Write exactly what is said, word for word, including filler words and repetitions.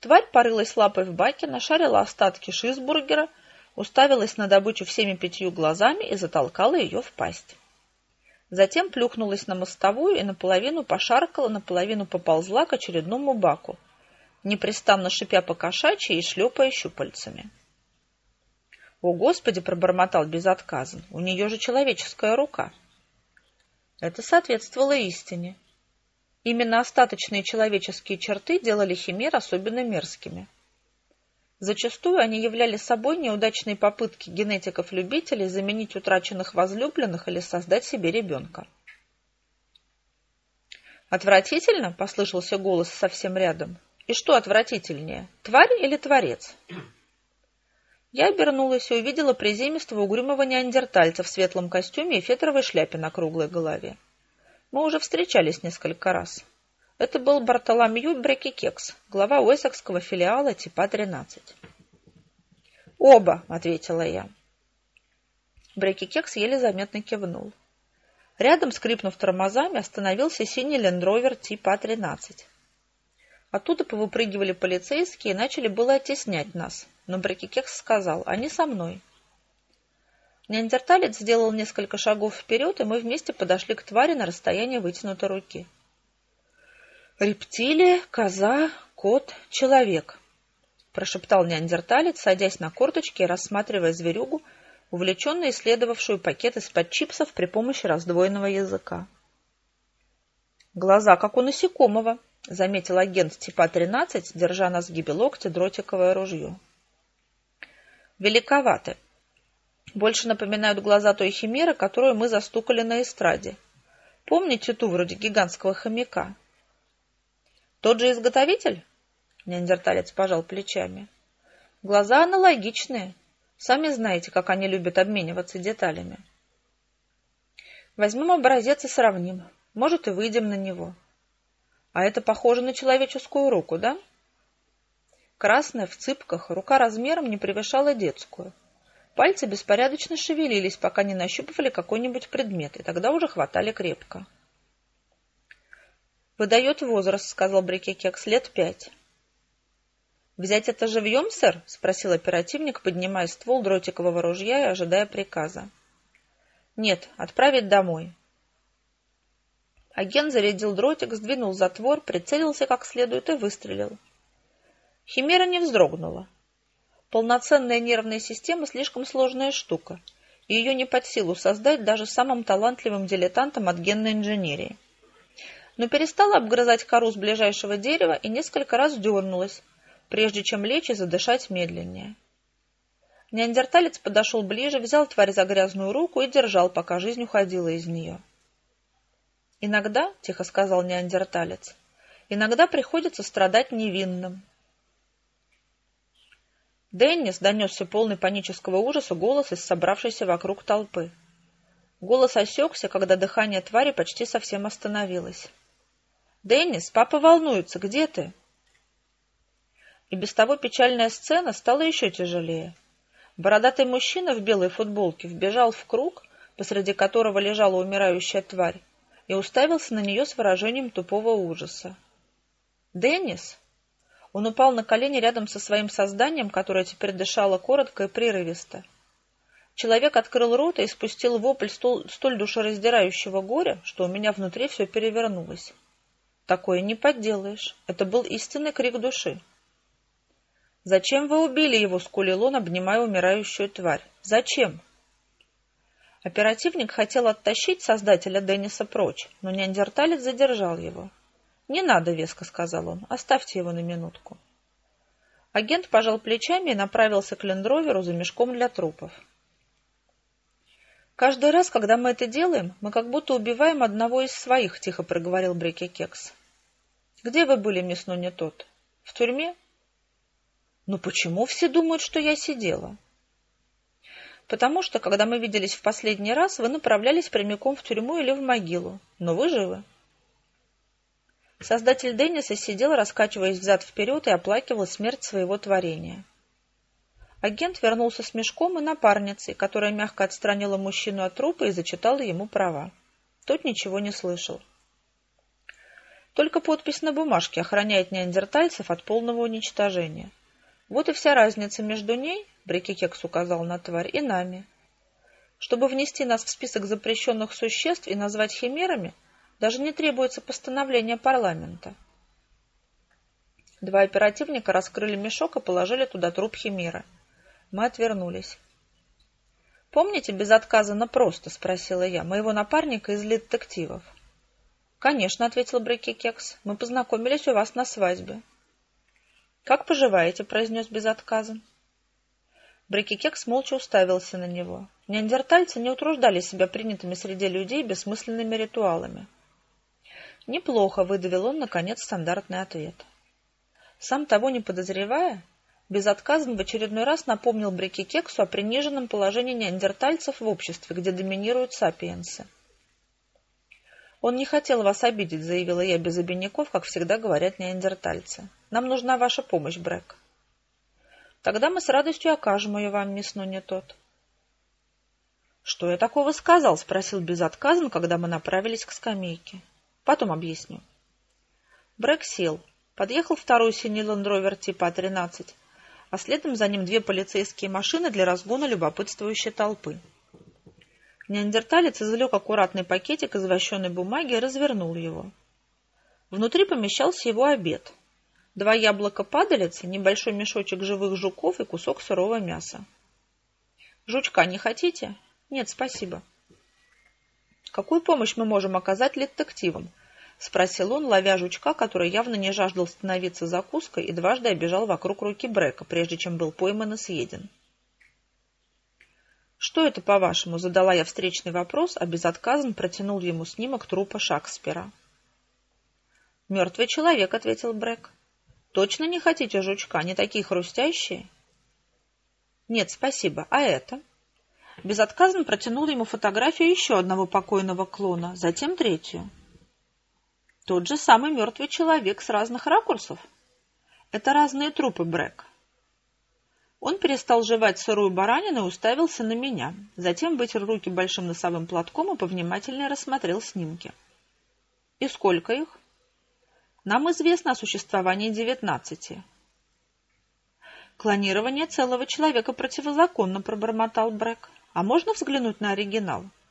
Тварь порылась лапой в баке, нашарила остатки шизбургера, уставилась на добычу всеми пятью глазами и затолкала ее в пасть. Затем плюхнулась на мостовую и наполовину пошаркала, наполовину поползла к очередному баку, непрестанно шипя по-кошачьи и шлепая щупальцами. «О, Господи!» — пробормотал безотказно. «У нее же человеческая рука!» Это соответствовало истине. Именно остаточные человеческие черты делали химер особенно мерзкими. Зачастую они являли собой неудачные попытки генетиков-любителей заменить утраченных возлюбленных или создать себе ребенка. «Отвратительно?» — послышался голос совсем рядом. «И что отвратительнее, тварь или творец?» Я обернулась и увидела приземистого угрюмого неандертальца в светлом костюме и фетровой шляпе на круглой голове. Мы уже встречались несколько раз. Это был Бартоломью Брекикекс, глава уэссекского филиала типа тринадцать. «Оба», — ответила я. Брекикекс еле заметно кивнул. Рядом, скрипнув тормозами, остановился синий лендровер типа тринадцать. Оттуда повыпрыгивали полицейские и начали было оттеснять нас, но Брекикекс сказал: «Они со мной». Неандерталец сделал несколько шагов вперед, и мы вместе подошли к твари на расстояние вытянутой руки. «Рептилия, коза, кот, человек», — прошептал неандерталец, садясь на корточки и рассматривая зверюгу, увлеченно исследовавшую пакет из-под чипсов при помощи раздвоенного языка. «Глаза, как у насекомого», — заметил агент типа тринадцать, держа на сгибе локтя дротиковое ружье. «Великоваты. Больше напоминают глаза той химеры, которую мы застукали на эстраде. Помните ту вроде гигантского хомяка?» «Тот же изготовитель?» — неандерталец пожал плечами. «Глаза аналогичные. Сами знаете, как они любят обмениваться деталями. Возьмем образец и сравним. Может, и выйдем на него. А это похоже на человеческую руку, да?» Красная, в цыпках, рука размером не превышала детскую. Пальцы беспорядочно шевелились, пока не нащупывали какой-нибудь предмет, и тогда уже хватали крепко. «Выдает возраст», — сказал Брекикекс, — «лет пять». «Взять это живьем, сэр?» — спросил оперативник, поднимая ствол дротикового ружья и ожидая приказа. «Нет, отправить домой». Агент зарядил дротик, сдвинул затвор, прицелился как следует и выстрелил. Химера не вздрогнула. Полноценная нервная система — слишком сложная штука, и ее не под силу создать даже самым талантливым дилетантам от генной инженерии. Но перестала обгрызать кору с ближайшего дерева и несколько раз дернулась, прежде чем лечь и задышать медленнее. Неандерталец подошел ближе, взял тварь за грязную руку и держал, пока жизнь уходила из нее. «Иногда, — тихо сказал неандерталец, — иногда приходится страдать невинным». «Деннис!» — донесся полный панического ужаса голос из собравшейся вокруг толпы. Голос осекся, когда дыхание твари почти совсем остановилось. «Деннис, папа волнуется, где ты?» И без того печальная сцена стала еще тяжелее. Бородатый мужчина в белой футболке вбежал в круг, посреди которого лежала умирающая тварь, и уставился на нее с выражением тупого ужаса. «Деннис?» Он упал на колени рядом со своим созданием, которое теперь дышало коротко и прерывисто. Человек открыл рот и испустил вопль столь, столь душераздирающего горя, что у меня внутри все перевернулось. Такое не подделаешь. Это был истинный крик души. «Зачем вы убили его?» — скулил он, обнимая умирающую тварь. «Зачем?» Оперативник хотел оттащить создателя Денниса прочь, но неандерталец задержал его. «Не надо», — веско сказал он, — «оставьте его на минутку». Агент пожал плечами и направился к лендроверу за мешком для трупов. «Каждый раз, когда мы это делаем, мы как будто убиваем одного из своих», — тихо проговорил Брекикекс. «Где вы были, мисс Но не тот? В тюрьме?» «Ну почему все думают, что я сидела?» «Потому что, когда мы виделись в последний раз, вы направлялись прямиком в тюрьму или в могилу, но вы живы». Создатель Денниса сидел, раскачиваясь взад-вперед, и оплакивал смерть своего творения. Агент вернулся с мешком и напарницей, которая мягко отстранила мужчину от трупа и зачитала ему права. Тот ничего не слышал. Только подпись на бумажке охраняет неандертальцев от полного уничтожения. Вот и вся разница между ней, Брекикекс указал на тварь, и нами. Чтобы внести нас в список запрещенных существ и назвать химерами, даже не требуется постановление парламента. Два оперативника раскрыли мешок и положили туда труп химеры. Мы отвернулись. «Помните безотказанно просто?» — спросила я, моего напарника из детективов. «Конечно», — ответил Брекикекс, — «мы познакомились у вас на свадьбе». «Как поживаете?» — произнес безотказан. Брекикекс молча уставился на него. Неандертальцы не утруждали себя принятыми среди людей бессмысленными ритуалами. «Неплохо», — выдавил он, наконец, стандартный ответ. Сам того не подозревая, безотказан в очередной раз напомнил Брекикексу о приниженном положении неандертальцев в обществе, где доминируют сапиенсы. «Он не хотел вас обидеть», — заявила я без обиняков, как всегда говорят неандертальцы. «Нам нужна ваша помощь, Брек». «Тогда мы с радостью окажем ее вам, мисс Но не тот». «Что я такого сказал?» — спросил безотказан, когда мы направились к скамейке. «Потом объясню». Брек сел. Подъехал второй синий лендровер типа А тринадцать, а следом за ним две полицейские машины для разгона любопытствующей толпы. Неандерталец извлек аккуратный пакетик из вощеной бумаги и развернул его. Внутри помещался его обед. Два яблока падалицы, небольшой мешочек живых жуков и кусок сырого мяса. «Жучка не хотите?» «Нет, спасибо». «Какую помощь мы можем оказать детективам?» — спросил он, ловя жучка, который явно не жаждал становиться закуской и дважды обежал вокруг руки Брека, прежде чем был пойман и съеден. «Что это, по-вашему?» — задала я встречный вопрос, а безотказан протянул ему снимок трупа Шекспира. «Мертвый человек», — ответил Брек. «Точно не хотите жучка? Они такие хрустящие?» «Нет, спасибо. А это?» Безотказан протянул ему фотографию еще одного покойного клона, затем третью. «Тот же самый мертвый человек с разных ракурсов?» «Это разные трупы, Брек». Он перестал жевать сырую баранину и уставился на меня, затем вытер руки большим носовым платком и повнимательнее рассмотрел снимки. «И сколько их?» «Нам известно о существовании девятнадцати». «Клонирование целого человека противозаконно», — пробормотал Брек. «А можно взглянуть на оригинал?»